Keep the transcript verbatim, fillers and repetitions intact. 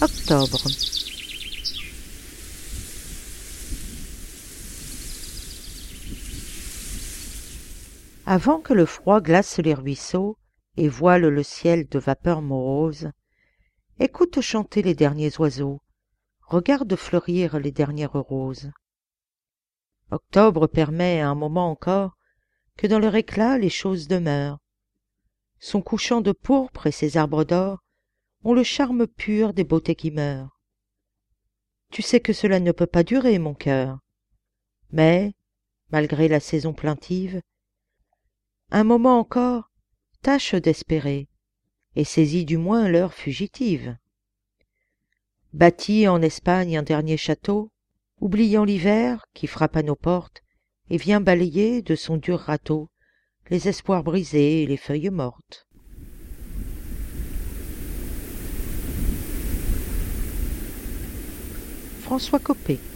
Octobre. Avant que le froid glace les ruisseaux et voile le ciel de vapeurs moroses, écoute chanter les derniers oiseaux, regarde fleurir les dernières roses. Octobre permet un moment encore que dans leur éclat les choses demeurent. Son couchant de pourpre et ses arbres d'or ont le charme pur des beautés qui meurent. Tu sais que cela ne peut pas durer, mon cœur, mais, malgré la saison plaintive, un moment encore, tâche d'espérer, et saisis du moins l'heure fugitive. Bâtis en Espagne un dernier château, oubliant l'hiver qui frappe à nos portes et vient balayer de son dur râteau les espoirs brisés et les feuilles mortes. François Copé.